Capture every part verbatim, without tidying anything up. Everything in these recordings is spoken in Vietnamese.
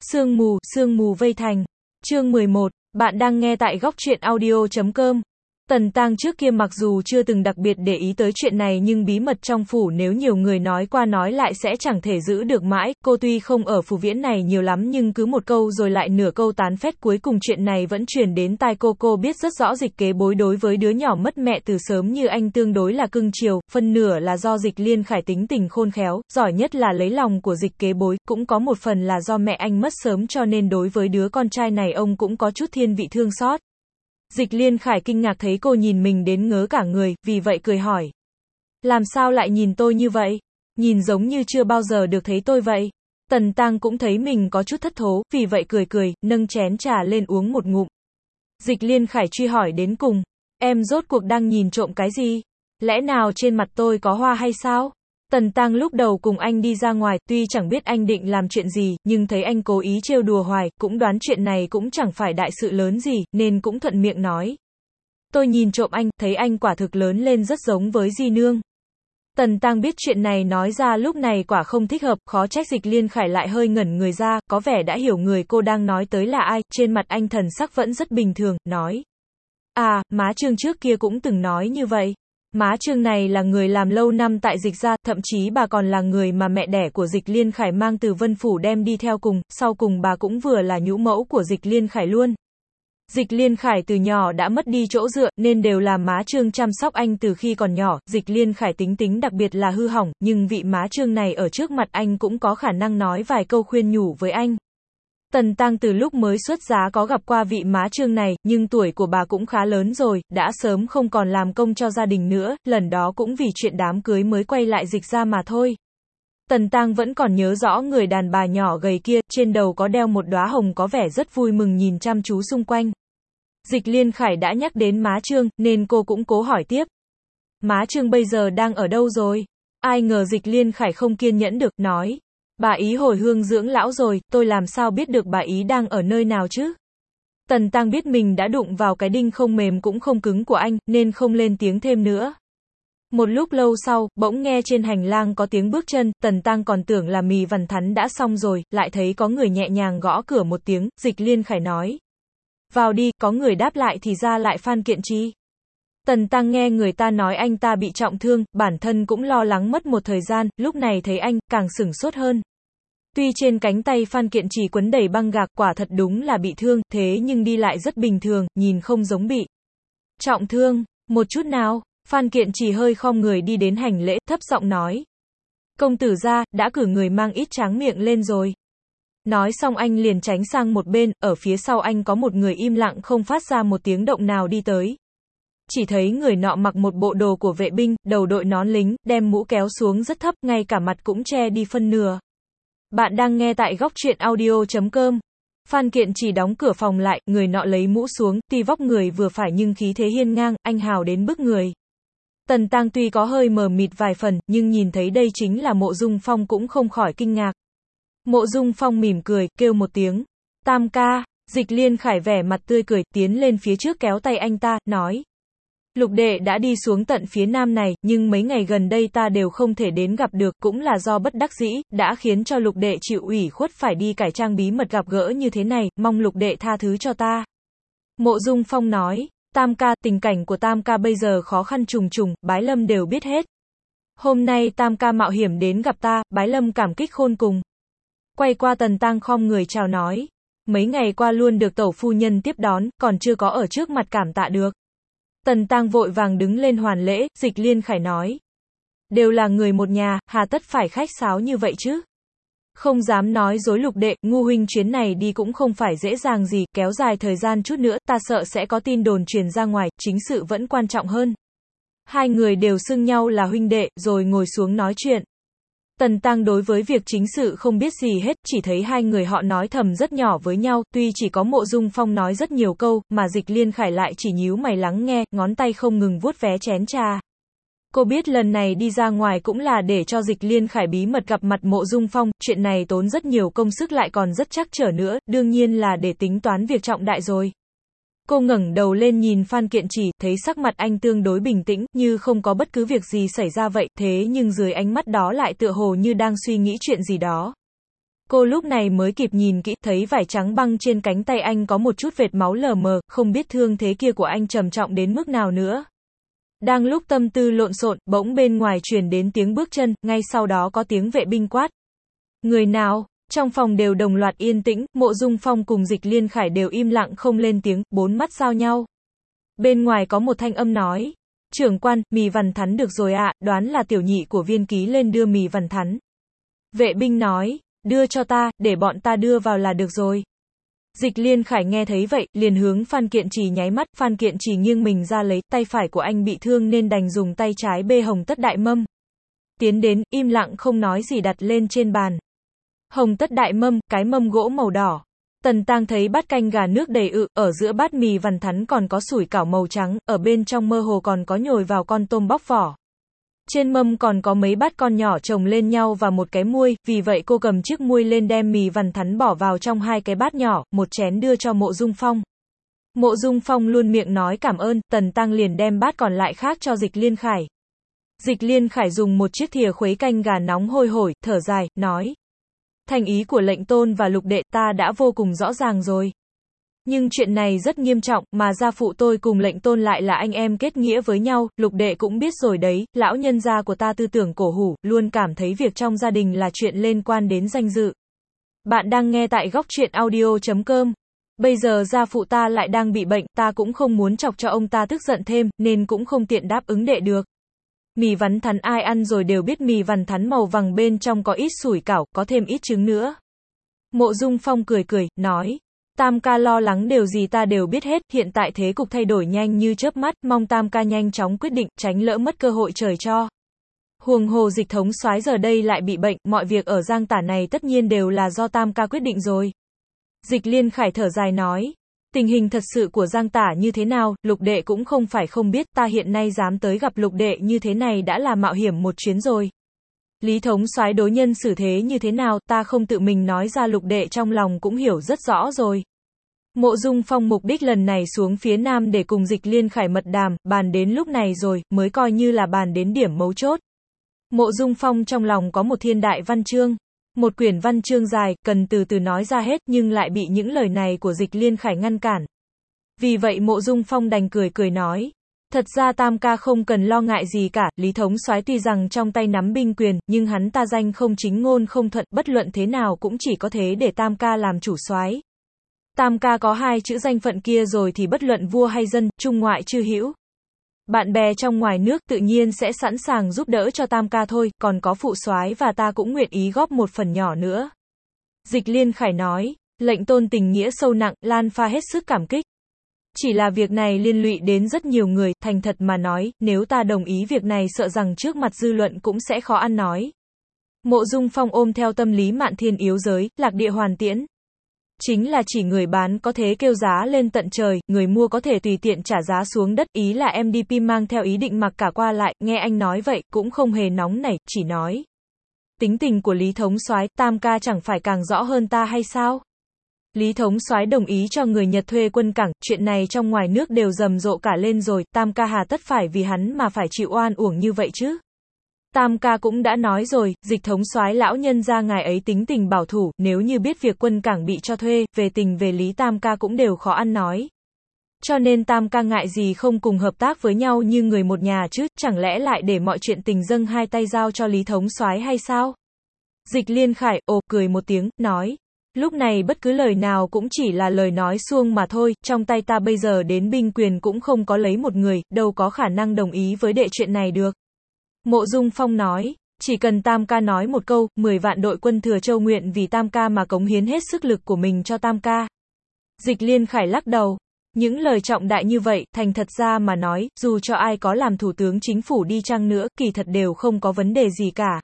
Sương mù, sương mù vây thành. Chương mười một, bạn đang nghe tại góc truyện audio chấm com. Tần Tang trước kia mặc dù chưa từng đặc biệt để ý tới chuyện này nhưng bí mật trong phủ nếu nhiều người nói qua nói lại sẽ chẳng thể giữ được mãi, cô tuy không ở phủ viễn này nhiều lắm nhưng cứ một câu rồi lại nửa câu tán phét cuối cùng chuyện này vẫn truyền đến tai cô. Cô biết rất rõ Dịch Kế Bối đối với đứa nhỏ mất mẹ từ sớm như anh tương đối là cưng chiều, phân nửa là do Dịch Liên Khải tính tình khôn khéo, giỏi nhất là lấy lòng của Dịch Kế Bối, cũng có một phần là do mẹ anh mất sớm cho nên đối với đứa con trai này ông cũng có chút thiên vị thương xót. Dịch Liên Khải kinh ngạc thấy cô nhìn mình đến ngớ cả người, vì vậy cười hỏi. Làm sao lại nhìn tôi như vậy? Nhìn giống như chưa bao giờ được thấy tôi vậy. Tần Tang cũng thấy mình có chút thất thố, vì vậy cười cười, nâng chén trà lên uống một ngụm. Dịch Liên Khải truy hỏi đến cùng. Em rốt cuộc đang nhìn trộm cái gì? Lẽ nào trên mặt tôi có hoa hay sao? Tần Tang lúc đầu cùng anh đi ra ngoài, tuy chẳng biết anh định làm chuyện gì, nhưng thấy anh cố ý trêu đùa hoài, cũng đoán chuyện này cũng chẳng phải đại sự lớn gì, nên cũng thuận miệng nói. Tôi nhìn trộm anh, thấy anh quả thực lớn lên rất giống với Di Nương. Tần Tang biết chuyện này nói ra lúc này quả không thích hợp, khó trách Dịch Liên Khải lại hơi ngẩn người ra, có vẻ đã hiểu người cô đang nói tới là ai, trên mặt anh thần sắc vẫn rất bình thường, nói. À, má Trương trước kia cũng từng nói như vậy. Má Trương này là người làm lâu năm tại Dịch gia, thậm chí bà còn là người mà mẹ đẻ của Dịch Liên Khải mang từ Vân Phủ đem đi theo cùng, sau cùng bà cũng vừa là nhũ mẫu của Dịch Liên Khải luôn. Dịch Liên Khải từ nhỏ đã mất đi chỗ dựa, nên đều là má Trương chăm sóc anh từ khi còn nhỏ. Dịch Liên Khải tính tính đặc biệt là hư hỏng, nhưng vị má Trương này ở trước mặt anh cũng có khả năng nói vài câu khuyên nhủ với anh. Tần Tang từ lúc mới xuất giá có gặp qua vị má Trương này, nhưng tuổi của bà cũng khá lớn rồi, đã sớm không còn làm công cho gia đình nữa, lần đó cũng vì chuyện đám cưới mới quay lại Dịch gia mà thôi. Tần Tang vẫn còn nhớ rõ người đàn bà nhỏ gầy kia, trên đầu có đeo một đóa hồng có vẻ rất vui mừng nhìn chăm chú xung quanh. Dịch Liên Khải đã nhắc đến má Trương, nên cô cũng cố hỏi tiếp. Má Trương bây giờ đang ở đâu rồi? Ai ngờ Dịch Liên Khải không kiên nhẫn được, nói. Bà ý hồi hương dưỡng lão rồi, tôi làm sao biết được bà ý đang ở nơi nào chứ? Tần Tang biết mình đã đụng vào cái đinh không mềm cũng không cứng của anh, nên không lên tiếng thêm nữa. Một lúc lâu sau, bỗng nghe trên hành lang có tiếng bước chân, Tần Tang còn tưởng là Mì Vằn Thắn đã xong rồi, lại thấy có người nhẹ nhàng gõ cửa một tiếng, Dịch Liên Khải nói. Vào đi, có người đáp lại thì ra lại Phan Kiện Trì. Tần Tang nghe người ta nói anh ta bị trọng thương, bản thân cũng lo lắng mất một thời gian, lúc này thấy anh, càng sửng sốt hơn. Tuy trên cánh tay Phan Kiện Trì quấn đầy băng gạc, quả thật đúng là bị thương, thế nhưng đi lại rất bình thường, nhìn không giống bị trọng thương, một chút nào. Phan Kiện Trì hơi khom người đi đến hành lễ, thấp giọng nói. Công tử gia, đã cử người mang ít tráng miệng lên rồi. Nói xong anh liền tránh sang một bên, ở phía sau anh có một người im lặng không phát ra một tiếng động nào đi tới. Chỉ thấy người nọ mặc một bộ đồ của vệ binh, đầu đội nón lính, đem mũ kéo xuống rất thấp, ngay cả mặt cũng che đi phân nửa. Bạn đang nghe tại góc truyện audio chấm com. Phan Kiện Trì đóng cửa phòng lại, người nọ lấy mũ xuống, tuy vóc người vừa phải nhưng khí thế hiên ngang, anh hào đến bức người. Tần Tang tuy có hơi mờ mịt vài phần, nhưng nhìn thấy đây chính là Mộ Dung Phong cũng không khỏi kinh ngạc. Mộ Dung Phong mỉm cười, kêu một tiếng. Tam ca. Dịch Liên Khải vẻ mặt tươi cười, tiến lên phía trước kéo tay anh ta, nói. Lục đệ đã đi xuống tận phía nam này, nhưng mấy ngày gần đây ta đều không thể đến gặp được, cũng là do bất đắc dĩ, đã khiến cho lục đệ chịu ủy khuất phải đi cải trang bí mật gặp gỡ như thế này, mong lục đệ tha thứ cho ta. Mộ Dung Phong nói. Tam ca, tình cảnh của Tam ca bây giờ khó khăn trùng trùng, Bái Lâm đều biết hết. Hôm nay Tam ca mạo hiểm đến gặp ta, Bái Lâm cảm kích khôn cùng. Quay qua Tần Tang khom người chào nói. Mấy ngày qua luôn được tẩu phu nhân tiếp đón, còn chưa có ở trước mặt cảm tạ được. Tần Tang vội vàng đứng lên hoàn lễ, Dịch Liên Khải nói. Đều là người một nhà, hà tất phải khách sáo như vậy chứ? Không dám nói dối lục đệ, ngu huynh chuyến này đi cũng không phải dễ dàng gì, kéo dài thời gian chút nữa, ta sợ sẽ có tin đồn truyền ra ngoài, chính sự vẫn quan trọng hơn. Hai người đều xưng nhau là huynh đệ, rồi ngồi xuống nói chuyện. Tần Tang đối với việc chính sự không biết gì hết, chỉ thấy hai người họ nói thầm rất nhỏ với nhau, tuy chỉ có Mộ Dung Phong nói rất nhiều câu, mà Dịch Liên Khải lại chỉ nhíu mày lắng nghe, ngón tay không ngừng vuốt vé chén trà. Cô biết lần này đi ra ngoài cũng là để cho Dịch Liên Khải bí mật gặp mặt Mộ Dung Phong, chuyện này tốn rất nhiều công sức lại còn rất trắc trở nữa, đương nhiên là để tính toán việc trọng đại rồi. Cô ngẩng đầu lên nhìn Phan Kiện Trì, thấy sắc mặt anh tương đối bình tĩnh, như không có bất cứ việc gì xảy ra vậy, thế nhưng dưới ánh mắt đó lại tựa hồ như đang suy nghĩ chuyện gì đó. Cô lúc này mới kịp nhìn kỹ, thấy vải trắng băng trên cánh tay anh có một chút vệt máu lờ mờ, không biết thương thế kia của anh trầm trọng đến mức nào nữa. Đang lúc tâm tư lộn xộn, bỗng bên ngoài truyền đến tiếng bước chân, ngay sau đó có tiếng vệ binh quát. Người nào? Trong phòng đều đồng loạt yên tĩnh, Mộ Dung Phong cùng Dịch Liên Khải đều im lặng không lên tiếng, bốn mắt giao nhau. Bên ngoài có một thanh âm nói. Trưởng quan, mì vằn thắn được rồi ạ, đoán là tiểu nhị của Viên Ký lên đưa mì vằn thắn. Vệ binh nói. Đưa cho ta, để bọn ta đưa vào là được rồi. Dịch Liên Khải nghe thấy vậy, liền hướng Phan Kiện Trì nháy mắt, Phan Kiện Trì nghiêng mình ra lấy, tay phải của anh bị thương nên đành dùng tay trái bê hồng tất đại mâm. Tiến đến, im lặng không nói gì đặt lên trên bàn. Hồng tất đại mâm, cái mâm gỗ màu đỏ. Tần Tang thấy bát canh gà nước đầy ự, ở giữa bát mì vằn thắn còn có sủi cảo màu trắng, ở bên trong mơ hồ còn có nhồi vào con tôm bóc vỏ. Trên mâm còn có mấy bát con nhỏ chồng lên nhau và một cái muôi, vì vậy cô cầm chiếc muôi lên đem mì vằn thắn bỏ vào trong hai cái bát nhỏ, một chén đưa cho Mộ Dung Phong. Mộ Dung Phong luôn miệng nói cảm ơn, Tần Tăng liền đem bát còn lại khác cho Dịch Liên Khải. Dịch Liên Khải dùng một chiếc thìa khuấy canh gà nóng hôi hổi, thở dài, nói. Thành ý của lệnh tôn và lục đệ ta đã vô cùng rõ ràng rồi. Nhưng chuyện này rất nghiêm trọng, mà gia phụ tôi cùng lệnh tôn lại là anh em kết nghĩa với nhau, lục đệ cũng biết rồi đấy, lão nhân gia của ta tư tưởng cổ hủ, luôn cảm thấy việc trong gia đình là chuyện liên quan đến danh dự. Bạn đang nghe tại góc truyện audio chấm com. Bây giờ gia phụ ta lại đang bị bệnh, ta cũng không muốn chọc cho ông ta tức giận thêm, nên cũng không tiện đáp ứng đệ được. Mì vằn thắn ai ăn rồi đều biết mì vằn thắn màu vàng bên trong có ít sủi cảo, có thêm ít trứng nữa. Mộ Dung Phong cười cười, nói. Tam ca lo lắng điều gì ta đều biết hết, hiện tại thế cục thay đổi nhanh như chớp mắt, mong Tam ca nhanh chóng quyết định, tránh lỡ mất cơ hội trời cho. Huống hồ Dịch thống soái giờ đây lại bị bệnh, mọi việc ở Giang Tả này tất nhiên đều là do Tam ca quyết định rồi. Dịch Liên Khải thở dài nói. Tình hình thật sự của Giang Tả như thế nào, lục đệ cũng không phải không biết, ta hiện nay dám tới gặp lục đệ như thế này đã là mạo hiểm một chuyến rồi. Lý thống soái đối nhân xử thế như thế nào, ta không tự mình nói ra, lục đệ trong lòng cũng hiểu rất rõ rồi. Mộ Dung Phong mục đích lần này xuống phía Nam để cùng Dịch Liên Khải mật đàm, bàn đến lúc này rồi, mới coi như là bàn đến điểm mấu chốt. Mộ Dung Phong trong lòng có một thiên đại văn chương. Một quyển văn chương dài, cần từ từ nói ra hết, nhưng lại bị những lời này của Dịch Liên Khải ngăn cản. Vì vậy Mộ Dung Phong đành cười cười nói. Thật ra Tam ca không cần lo ngại gì cả, Lý thống soái tuy rằng trong tay nắm binh quyền, nhưng hắn ta danh không chính ngôn không thuận, bất luận thế nào cũng chỉ có thế để Tam ca làm chủ soái. Tam ca có hai chữ danh phận kia rồi thì bất luận vua hay dân, trung ngoại chư hữu. Bạn bè trong ngoài nước tự nhiên sẽ sẵn sàng giúp đỡ cho Tam ca thôi, còn có phụ soái và ta cũng nguyện ý góp một phần nhỏ nữa. Dịch Liên Khải nói, lệnh tôn tình nghĩa sâu nặng, Lan Pha hết sức cảm kích. Chỉ là việc này liên lụy đến rất nhiều người, thành thật mà nói, nếu ta đồng ý việc này sợ rằng trước mặt dư luận cũng sẽ khó ăn nói. Mộ Dung Phong ôm theo tâm lý mạn thiên yếu giới, lạc địa hoàn tiễn. Chính là chỉ người bán có thể kêu giá lên tận trời, người mua có thể tùy tiện trả giá xuống đất, ý là em đê pê mang theo ý định mặc cả qua lại, nghe anh nói vậy, cũng không hề nóng nảy, chỉ nói. Tính tình của Lý thống soái, Tam ca chẳng phải càng rõ hơn ta hay sao? Lý thống soái đồng ý cho người Nhật thuê quân cảng, chuyện này trong ngoài nước đều rầm rộ cả lên rồi, Tam ca hà tất phải vì hắn mà phải chịu oan uổng như vậy chứ? Tam ca cũng đã nói rồi, Dịch thống soái lão nhân gia ngài ấy tính tình bảo thủ, nếu như biết việc quân cảng bị cho thuê, về tình về lý Tam ca cũng đều khó ăn nói. Cho nên Tam ca ngại gì không cùng hợp tác với nhau như người một nhà chứ, chẳng lẽ lại để mọi chuyện tình dâng hai tay giao cho Lý thống soái hay sao? Dịch Liên Khải, ồ, cười một tiếng, nói. Lúc này bất cứ lời nào cũng chỉ là lời nói suông mà thôi, trong tay ta bây giờ đến binh quyền cũng không có lấy một người, đâu có khả năng đồng ý với đệ chuyện này được. Mộ Dung Phong nói, chỉ cần Tam ca nói một câu, mười vạn đội quân Thừa Châu nguyện vì Tam ca mà cống hiến hết sức lực của mình cho Tam ca. Dịch Liên Khải lắc đầu, những lời trọng đại như vậy, thành thật ra mà nói, dù cho ai có làm thủ tướng chính phủ đi chăng nữa, kỳ thật đều không có vấn đề gì cả.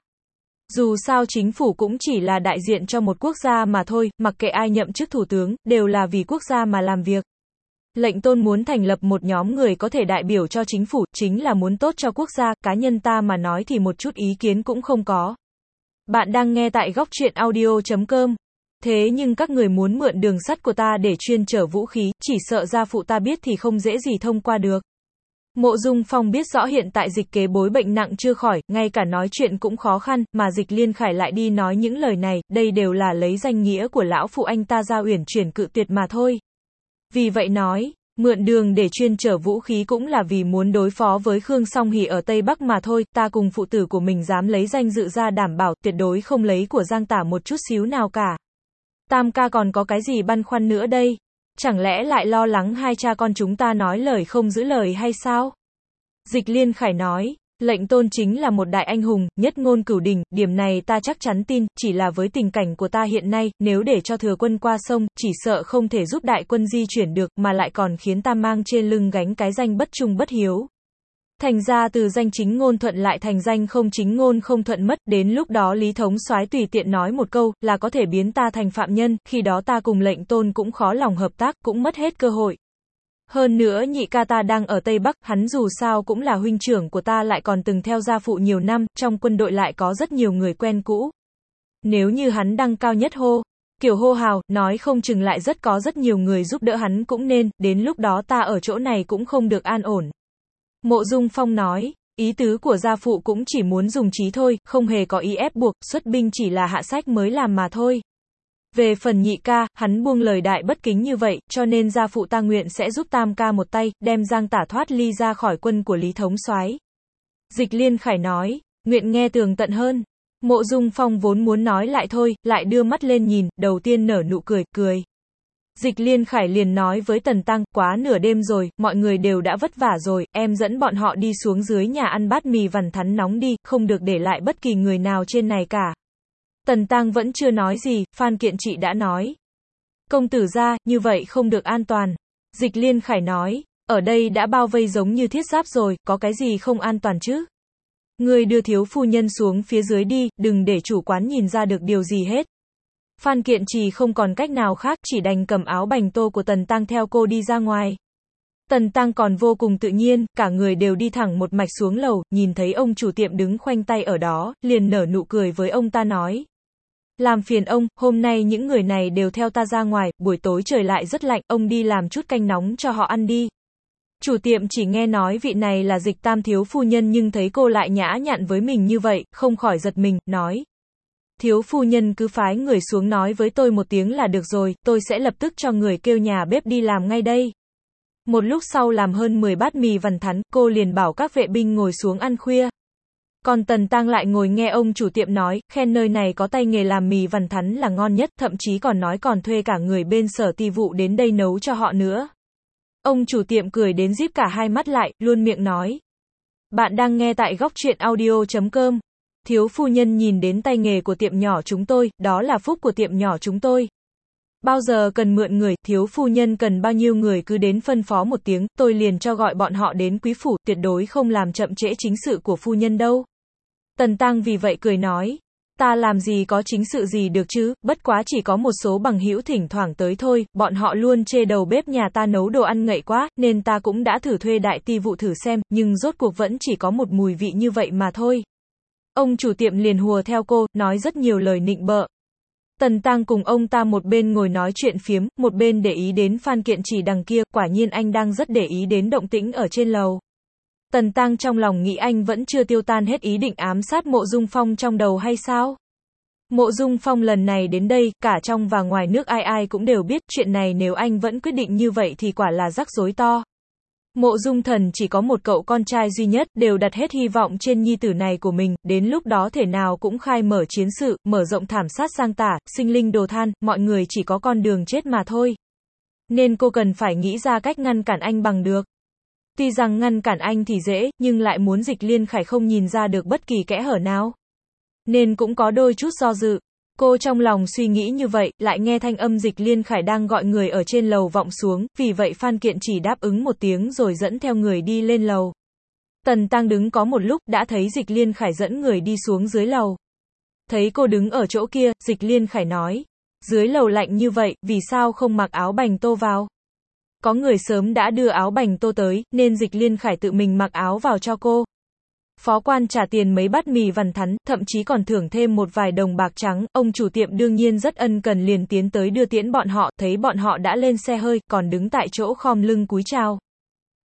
Dù sao chính phủ cũng chỉ là đại diện cho một quốc gia mà thôi, mặc kệ ai nhậm chức thủ tướng, đều là vì quốc gia mà làm việc. Lệnh tôn muốn thành lập một nhóm người có thể đại biểu cho chính phủ, chính là muốn tốt cho quốc gia, cá nhân ta mà nói thì một chút ý kiến cũng không có. Bạn đang nghe tại góc truyện audio chấm com. Thế nhưng các người muốn mượn đường sắt của ta để chuyên chở vũ khí, chỉ sợ gia phụ ta biết thì không dễ gì thông qua được. Mộ Dung Phong biết rõ hiện tại Dịch Kế Bối bệnh nặng chưa khỏi, ngay cả nói chuyện cũng khó khăn, mà Dịch Liên Khải lại đi nói những lời này, đây đều là lấy danh nghĩa của lão phụ anh ta ra uyển chuyển cự tuyệt mà thôi. Vì vậy nói, mượn đường để chuyên chở vũ khí cũng là vì muốn đối phó với Khương Song Hỉ ở Tây Bắc mà thôi, ta cùng phụ tử của mình dám lấy danh dự ra đảm bảo, tuyệt đối không lấy của Giang Tả một chút xíu nào cả. Tam ca còn có cái gì băn khoăn nữa đây? Chẳng lẽ lại lo lắng hai cha con chúng ta nói lời không giữ lời hay sao? Dịch Liên Khải nói, lệnh tôn chính là một đại anh hùng, nhất ngôn cửu đỉnh, điểm này ta chắc chắn tin, chỉ là với tình cảnh của ta hiện nay, nếu để cho thừa quân qua sông, chỉ sợ không thể giúp đại quân di chuyển được, mà lại còn khiến ta mang trên lưng gánh cái danh bất trung bất hiếu. Thành ra từ danh chính ngôn thuận lại thành danh không chính ngôn không thuận mất, đến lúc đó Lý Thống soái tùy tiện nói một câu, là có thể biến ta thành phạm nhân, khi đó ta cùng lệnh tôn cũng khó lòng hợp tác, cũng mất hết cơ hội. Hơn nữa nhị ca ta đang ở Tây Bắc, hắn dù sao cũng là huynh trưởng của ta lại còn từng theo gia phụ nhiều năm, trong quân đội lại có rất nhiều người quen cũ. Nếu như hắn đăng cao nhất hô, kiểu hô hào, nói không chừng lại rất có rất nhiều người giúp đỡ hắn cũng nên, đến lúc đó ta ở chỗ này cũng không được an ổn. Mộ Dung Phong nói, ý tứ của gia phụ cũng chỉ muốn dùng trí thôi, không hề có ý ép buộc, xuất binh chỉ là hạ sách mới làm mà thôi. Về phần nhị ca, hắn buông lời đại bất kính như vậy, cho nên gia phụ ta nguyện sẽ giúp tam ca một tay, đem Giang Tả thoát ly ra khỏi quân của Lý Thống soái. Dịch Liên Khải nói, nguyện nghe tường tận hơn. Mộ Dung Phong vốn muốn nói lại thôi, lại đưa mắt lên nhìn, đầu tiên nở nụ cười, cười. Dịch Liên Khải liền nói với Tần Tăng, quá nửa đêm rồi, mọi người đều đã vất vả rồi, em dẫn bọn họ đi xuống dưới nhà ăn bát mì vằn thắn nóng đi, không được để lại bất kỳ người nào trên này cả. Tần Tăng vẫn chưa nói gì, Phan Kiện Trị đã nói. Công tử gia, như vậy không được an toàn. Dịch Liên Khải nói, ở đây đã bao vây giống như thiết giáp rồi, có cái gì không an toàn chứ? Ngươi đưa thiếu phu nhân xuống phía dưới đi, đừng để chủ quán nhìn ra được điều gì hết. Phan Kiện Trì không còn cách nào khác, chỉ đành cầm áo bành tô của Tần Tăng theo cô đi ra ngoài. Tần Tăng còn vô cùng tự nhiên, cả người đều đi thẳng một mạch xuống lầu, nhìn thấy ông chủ tiệm đứng khoanh tay ở đó, liền nở nụ cười với ông ta nói. Làm phiền ông, hôm nay những người này đều theo ta ra ngoài, buổi tối trời lại rất lạnh, ông đi làm chút canh nóng cho họ ăn đi. Chủ tiệm chỉ nghe nói vị này là Dịch Tam thiếu phu nhân nhưng thấy cô lại nhã nhặn với mình như vậy, không khỏi giật mình, nói. Thiếu phu nhân cứ phái người xuống nói với tôi một tiếng là được rồi, tôi sẽ lập tức cho người kêu nhà bếp đi làm ngay đây. Một lúc sau làm hơn mười bát mì vằn thắn, cô liền bảo các vệ binh ngồi xuống ăn khuya. Còn Tần Tăng lại ngồi nghe ông chủ tiệm nói, khen nơi này có tay nghề làm mì vằn thắn là ngon nhất, thậm chí còn nói còn thuê cả người bên sở ti vụ đến đây nấu cho họ nữa. Ông chủ tiệm cười đến díp cả hai mắt lại, luôn miệng nói. Bạn đang nghe tại góc truyện audio chấm com. Thiếu phu nhân nhìn đến tay nghề của tiệm nhỏ chúng tôi, đó là phúc của tiệm nhỏ chúng tôi. Bao giờ cần mượn người, thiếu phu nhân cần bao nhiêu người cứ đến phân phó một tiếng, tôi liền cho gọi bọn họ đến quý phủ, tuyệt đối không làm chậm trễ chính sự của phu nhân đâu. Tần Tăng vì vậy cười nói, ta làm gì có chính sự gì được chứ, bất quá chỉ có một số bằng hữu thỉnh thoảng tới thôi, bọn họ luôn chê đầu bếp nhà ta nấu đồ ăn ngậy quá, nên ta cũng đã thử thuê đại ti vụ thử xem, nhưng rốt cuộc vẫn chỉ có một mùi vị như vậy mà thôi. Ông chủ tiệm liền hùa theo cô, nói rất nhiều lời nịnh bợ. Tần Tăng cùng ông ta một bên ngồi nói chuyện phiếm, một bên để ý đến Phan Kiện Trì đằng kia, quả nhiên anh đang rất để ý đến động tĩnh ở trên lầu. Tần Tăng trong lòng nghĩ anh vẫn chưa tiêu tan hết ý định ám sát Mộ Dung Phong trong đầu hay sao? Mộ Dung Phong lần này đến đây, cả trong và ngoài nước ai ai cũng đều biết, chuyện này nếu anh vẫn quyết định như vậy thì quả là rắc rối to. Mộ Dung Thần chỉ có một cậu con trai duy nhất, đều đặt hết hy vọng trên nhi tử này của mình, đến lúc đó thể nào cũng khai mở chiến sự, mở rộng thảm sát Giang Tả, sinh linh đồ than, mọi người chỉ có con đường chết mà thôi. Nên cô cần phải nghĩ ra cách ngăn cản anh bằng được. Tuy rằng ngăn cản anh thì dễ, nhưng lại muốn Dịch Liên Khải không nhìn ra được bất kỳ kẽ hở nào. Nên cũng có đôi chút do dự. Cô trong lòng suy nghĩ như vậy, lại nghe thanh âm Dịch Liên Khải đang gọi người ở trên lầu vọng xuống, vì vậy Phan Kiện chỉ đáp ứng một tiếng rồi dẫn theo người đi lên lầu. Tần Tăng đứng có một lúc, đã thấy Dịch Liên Khải dẫn người đi xuống dưới lầu. Thấy cô đứng ở chỗ kia, Dịch Liên Khải nói, dưới lầu lạnh như vậy, vì sao không mặc áo bành tô vào? Có người sớm đã đưa áo bành tô tới, nên Dịch Liên Khải tự mình mặc áo vào cho cô. Phó quan trả tiền mấy bát mì vằn thắn, thậm chí còn thưởng thêm một vài đồng bạc trắng, ông chủ tiệm đương nhiên rất ân cần liền tiến tới đưa tiễn bọn họ, thấy bọn họ đã lên xe hơi, còn đứng tại chỗ khom lưng cúi chào.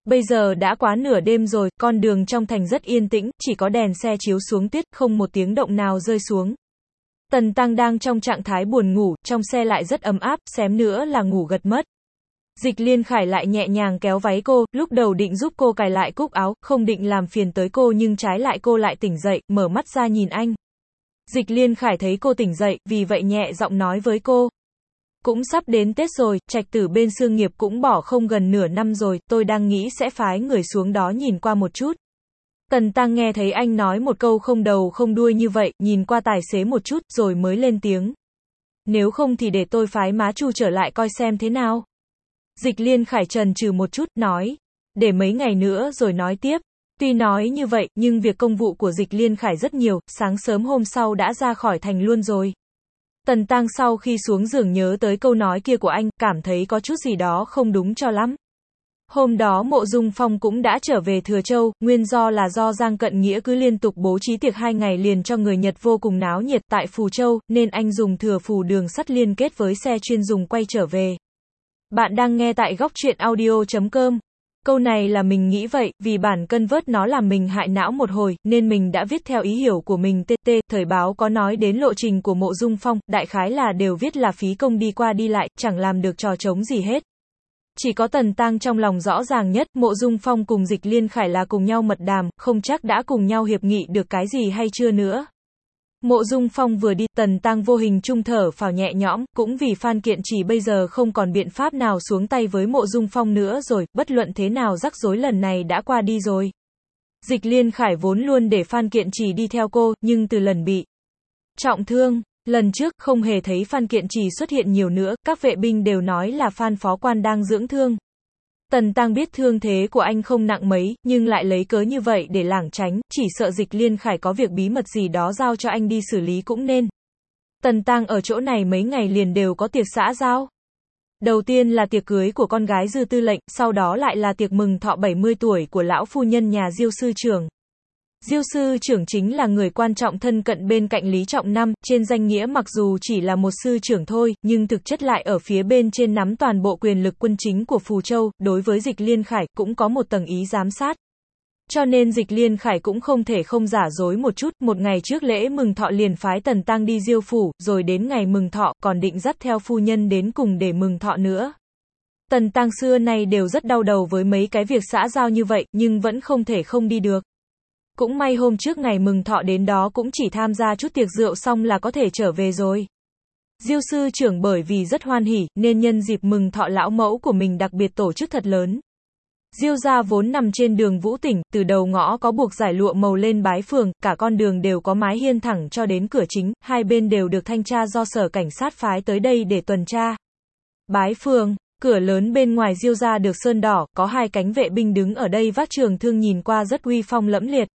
Bây giờ đã quá nửa đêm rồi, con đường trong thành rất yên tĩnh, chỉ có đèn xe chiếu xuống tuyết, không một tiếng động nào rơi xuống. Tần Tăng đang trong trạng thái buồn ngủ, trong xe lại rất ấm áp, xém nữa là ngủ gật mất. Dịch Liên Khải lại nhẹ nhàng kéo váy cô, lúc đầu định giúp cô cài lại cúc áo, không định làm phiền tới cô nhưng trái lại cô lại tỉnh dậy, mở mắt ra nhìn anh. Dịch Liên Khải thấy cô tỉnh dậy, vì vậy nhẹ giọng nói với cô. Cũng sắp đến Tết rồi, trạch tử bên Sương Nghiệp cũng bỏ không gần nửa năm rồi, tôi đang nghĩ sẽ phái người xuống đó nhìn qua một chút. Tần Tăng nghe thấy anh nói một câu không đầu không đuôi như vậy, nhìn qua tài xế một chút, rồi mới lên tiếng. Nếu không thì để tôi phái má Chu trở lại coi xem thế nào. Dịch Liên Khải chần chừ một chút, nói. Để mấy ngày nữa rồi nói tiếp. Tuy nói như vậy, nhưng việc công vụ của Dịch Liên Khải rất nhiều, sáng sớm hôm sau đã ra khỏi thành luôn rồi. Tần Tăng sau khi xuống giường nhớ tới câu nói kia của anh, cảm thấy có chút gì đó không đúng cho lắm. Hôm đó Mộ Dung Phong cũng đã trở về Thừa Châu, nguyên do là do Giang Cận Nghĩa cứ liên tục bố trí tiệc hai ngày liền cho người Nhật vô cùng náo nhiệt tại Phù Châu, nên anh dùng thừa phù đường sắt liên kết với xe chuyên dùng quay trở về. Bạn đang nghe tại góc truyện audio chấm com. Câu này là mình nghĩ vậy, vì bản cân vớt nó làm mình hại não một hồi, nên mình đã viết theo ý hiểu của mình. tt Thời báo có nói đến lộ trình của Mộ Dung Phong, đại khái là đều viết là phí công đi qua đi lại, chẳng làm được trò trống gì hết. Chỉ có Tần Tăng trong lòng rõ ràng nhất, Mộ Dung Phong cùng Dịch Liên Khải là cùng nhau mật đàm, không chắc đã cùng nhau hiệp nghị được cái gì hay chưa nữa. Mộ Dung Phong vừa đi, Tần Tăng vô hình trung thở phào nhẹ nhõm, cũng vì Phan Kiện Trì bây giờ không còn biện pháp nào xuống tay với Mộ Dung Phong nữa rồi, bất luận thế nào rắc rối lần này đã qua đi rồi. Dịch Liên Khải vốn luôn để Phan Kiện Trì đi theo cô, nhưng từ lần bị trọng thương, lần trước không hề thấy Phan Kiện Trì xuất hiện nhiều nữa, các vệ binh đều nói là Phan phó quan đang dưỡng thương. Tần Tăng biết thương thế của anh không nặng mấy, nhưng lại lấy cớ như vậy để lảng tránh, chỉ sợ Dịch Liên Khải có việc bí mật gì đó giao cho anh đi xử lý cũng nên. Tần Tăng ở chỗ này mấy ngày liền đều có tiệc xã giao. Đầu tiên là tiệc cưới của con gái Dư Tư lệnh, sau đó lại là tiệc mừng thọ bảy mươi tuổi của lão phu nhân nhà Diêu sư trưởng. Diêu sư trưởng chính là người quan trọng thân cận bên cạnh Lý Trọng Năm, trên danh nghĩa mặc dù chỉ là một sư trưởng thôi, nhưng thực chất lại ở phía bên trên nắm toàn bộ quyền lực quân chính của Phù Châu, đối với Dịch Liên Khải cũng có một tầng ý giám sát. Cho nên Dịch Liên Khải cũng không thể không giả dối một chút, một ngày trước lễ mừng thọ liền phái Tần Tăng đi Diêu phủ, rồi đến ngày mừng thọ, còn định dắt theo phu nhân đến cùng để mừng thọ nữa. Tần Tăng xưa nay đều rất đau đầu với mấy cái việc xã giao như vậy, nhưng vẫn không thể không đi được. Cũng may hôm trước ngày mừng thọ đến đó cũng chỉ tham gia chút tiệc rượu xong là có thể trở về rồi. Diêu sư trưởng bởi vì rất hoan hỉ, nên nhân dịp mừng thọ lão mẫu của mình đặc biệt tổ chức thật lớn. Diêu gia vốn nằm trên đường Vũ Tỉnh, từ đầu ngõ có buộc giải lụa màu lên bái phường, cả con đường đều có mái hiên thẳng cho đến cửa chính, hai bên đều được thanh tra do sở cảnh sát phái tới đây để tuần tra. Bái phường, cửa lớn bên ngoài Diêu gia được sơn đỏ, có hai cánh vệ binh đứng ở đây vác trường thương nhìn qua rất uy phong lẫm liệt.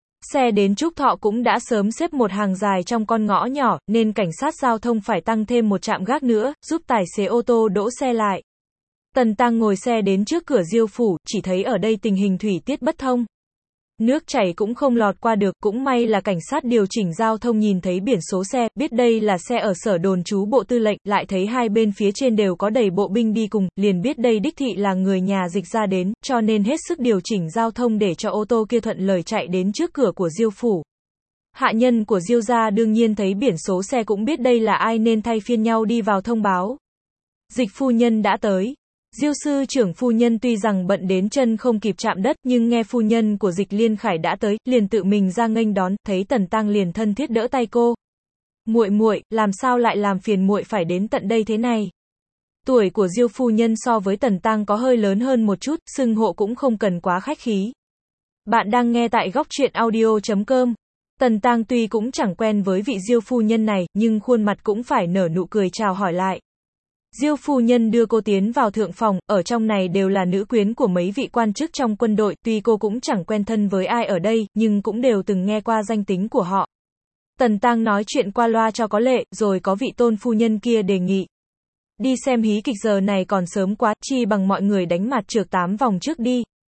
Xe đến Trúc Thọ cũng đã sớm xếp một hàng dài trong con ngõ nhỏ, nên cảnh sát giao thông phải tăng thêm một trạm gác nữa, giúp tài xế ô tô đỗ xe lại. Tần Tăng ngồi xe đến trước cửa Diêu phủ, chỉ thấy ở đây tình hình thủy tiết bất thông. Nước chảy cũng không lọt qua được, cũng may là cảnh sát điều chỉnh giao thông nhìn thấy biển số xe, biết đây là xe ở sở đồn trú bộ tư lệnh, lại thấy hai bên phía trên đều có đầy bộ binh đi cùng, liền biết đây đích thị là người nhà Dịch ra đến, cho nên hết sức điều chỉnh giao thông để cho ô tô kia thuận lời chạy đến trước cửa của Diêu phủ. Hạ nhân của Diêu gia đương nhiên thấy biển số xe cũng biết đây là ai nên thay phiên nhau đi vào thông báo. Dịch phu nhân đã tới. Diêu sư trưởng phu nhân tuy rằng bận đến chân không kịp chạm đất, nhưng nghe phu nhân của Dịch Liên Khải đã tới, liền tự mình ra nghênh đón, thấy Tần Tăng liền thân thiết đỡ tay cô. Muội muội, làm sao lại làm phiền muội phải đến tận đây thế này? Tuổi của Diêu phu nhân so với Tần Tăng có hơi lớn hơn một chút, xưng hộ cũng không cần quá khách khí. Bạn đang nghe tại góc truyện audio chấm com. Tần Tăng tuy cũng chẳng quen với vị Diêu phu nhân này, nhưng khuôn mặt cũng phải nở nụ cười chào hỏi lại. Diêu phu nhân đưa cô tiến vào thượng phòng, ở trong này đều là nữ quyến của mấy vị quan chức trong quân đội, tuy cô cũng chẳng quen thân với ai ở đây, nhưng cũng đều từng nghe qua danh tính của họ. Tần Tăng nói chuyện qua loa cho có lệ, rồi có vị tôn phu nhân kia đề nghị. Đi xem hí kịch giờ này còn sớm quá, chi bằng mọi người đánh mặt trược tám vòng trước đi.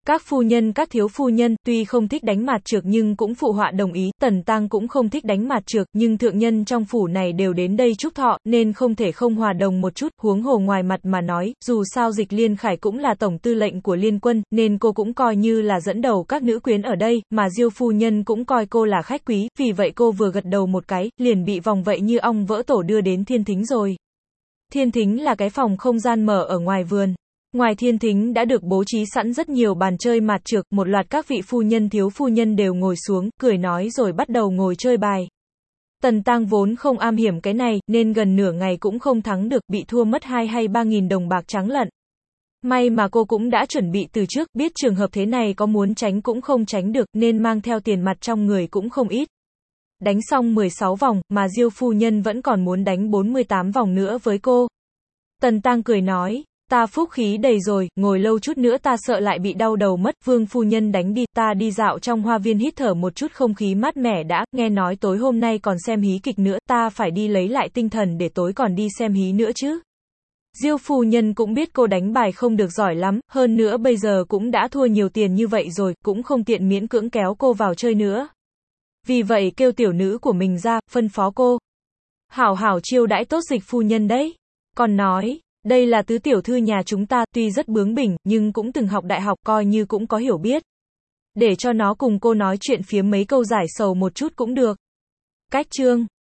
Các phu nhân các thiếu phu nhân, tuy không thích đánh mạt trược nhưng cũng phụ họa đồng ý, Tần Tăng cũng không thích đánh mạt trược, nhưng thượng nhân trong phủ này đều đến đây chúc thọ, nên không thể không hòa đồng một chút, huống hồ ngoài mặt mà nói, dù sao Dịch Liên Khải cũng là tổng tư lệnh của liên quân, nên cô cũng coi như là dẫn đầu các nữ quyến ở đây, mà Diêu phu nhân cũng coi cô là khách quý, vì vậy cô vừa gật đầu một cái, liền bị vòng vậy như ong vỡ tổ đưa đến thiên thính rồi. Thiên thính là cái phòng không gian mở ở ngoài vườn. Ngoài thiên thính đã được bố trí sẵn rất nhiều bàn chơi mạt trược, một loạt các vị phu nhân thiếu phu nhân đều ngồi xuống, cười nói rồi bắt đầu ngồi chơi bài. Tần Tăng vốn không am hiểu cái này, nên gần nửa ngày cũng không thắng được, bị thua mất hai hay ba nghìn đồng bạc trắng lận. May mà cô cũng đã chuẩn bị từ trước, biết trường hợp thế này có muốn tránh cũng không tránh được, nên mang theo tiền mặt trong người cũng không ít. Đánh xong mười sáu vòng, mà Diêu phu nhân vẫn còn muốn đánh bốn mươi tám vòng nữa với cô. Tần Tăng cười nói, ta phúc khí đầy rồi, ngồi lâu chút nữa ta sợ lại bị đau đầu mất, Vương phu nhân đánh đi, ta đi dạo trong hoa viên hít thở một chút không khí mát mẻ đã, nghe nói tối hôm nay còn xem hí kịch nữa, ta phải đi lấy lại tinh thần để tối còn đi xem hí nữa chứ. Diêu phu nhân cũng biết cô đánh bài không được giỏi lắm, hơn nữa bây giờ cũng đã thua nhiều tiền như vậy rồi, cũng không tiện miễn cưỡng kéo cô vào chơi nữa. Vì vậy kêu tiểu nữ của mình ra, phân phó cô. Hảo hảo chiêu đãi tốt Dịch phu nhân đấy. Còn nói, đây là tứ tiểu thư nhà chúng ta, tuy rất bướng bỉnh, nhưng cũng từng học đại học, coi như cũng có hiểu biết. Để cho nó cùng cô nói chuyện phía mấy câu giải sầu một chút cũng được. Cách chương